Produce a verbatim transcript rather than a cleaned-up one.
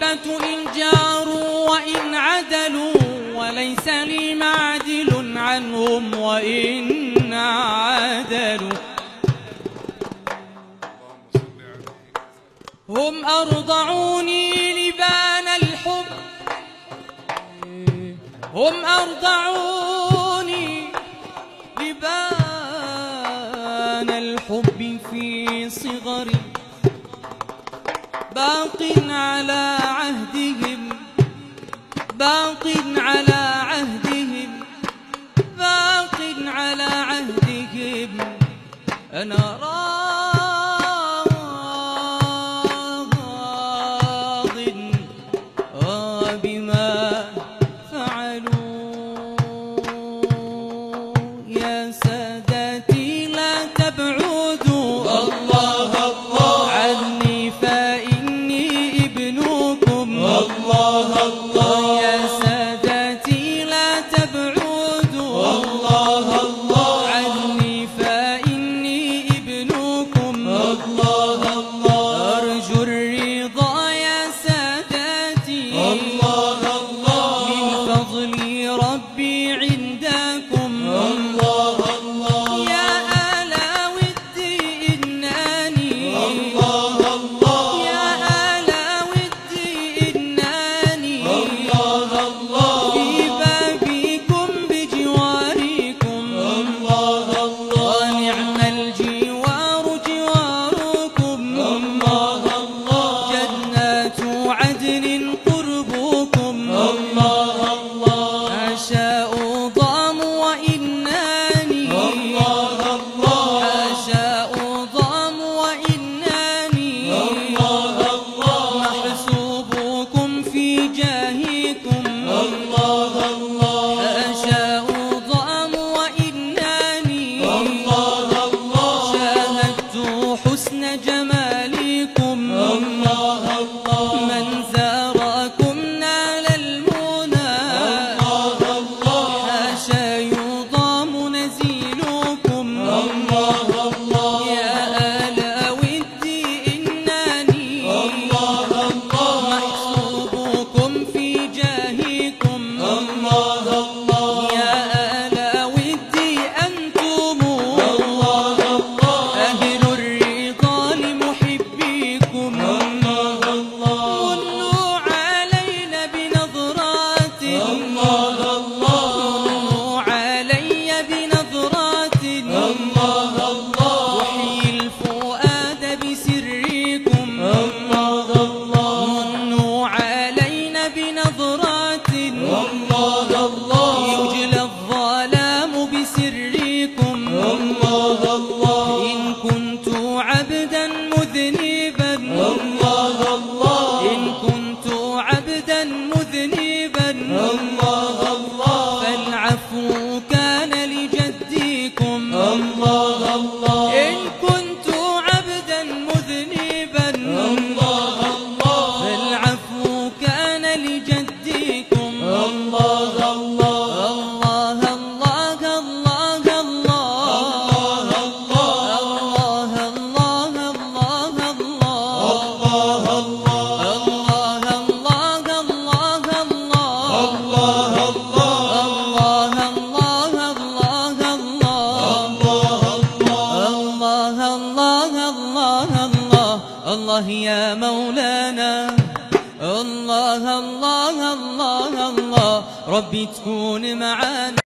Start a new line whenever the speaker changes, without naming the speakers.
الخليفة إن جاروا وإن عدلوا، وليس لي معدل عنهم وإن عدلوا. هم أرضعوني لبان الحب، هم أرضعوني لبان الحب في صغري، باق على عهدهم، باق على عهدهم، باق على عهدهم. أنا راض بما فعلوا. يا سادتي لا تبعدوا الله الله عني فإني ابنكم الله الله. يا سادتي لا تبعدوا الله الله عني فإني ابنكم الله الله. أرجو الرضا يا سادتي الله الله من فضل ربي عندكم الله الله. يا آل ودي إنني الله الله، يا آل ودي إنني الله الله في بابكم بجواركم الله الله. نعم الجوار جواركم الله الله، جنات عدن قربكم الله الله. أشاء ضام وإنني الله الله، أشاء ضام وإنني الله الله. محسوبكم في جاهكم الله الله، أشاء ضام وإنني الله الله. شاهدت حسن جمالكم الله الله، من زاركم نال المنى الله الله. حاشا يضام نزيلكم الله الله. يا آل ودي إنني الله الله، محسوبكم في جاهكم الله الله. يا آل ودي أنتم الله الله، أهل الرضا لمحبيكم الله الله. منوا علينا بنظرات الله الله، منوا علي بنظرات الله الله. وحيي الفؤاد بسركم الله الله. منوا علينا بنظرات الله الله، يجلى الظلام بسركم الله الله. إن كنت عبدا مذنبا الله الله، إن كنت عبدا مذنبا الله الله. فالعفو كان لجدكم الله الله، إن كنت عبدا مذنبا الله الله. فالعفو كان لجدكم الله الله الله الله الله الله الله الله الله الله الله يا مولانا الله الله الله الله. ربي تكون معانا.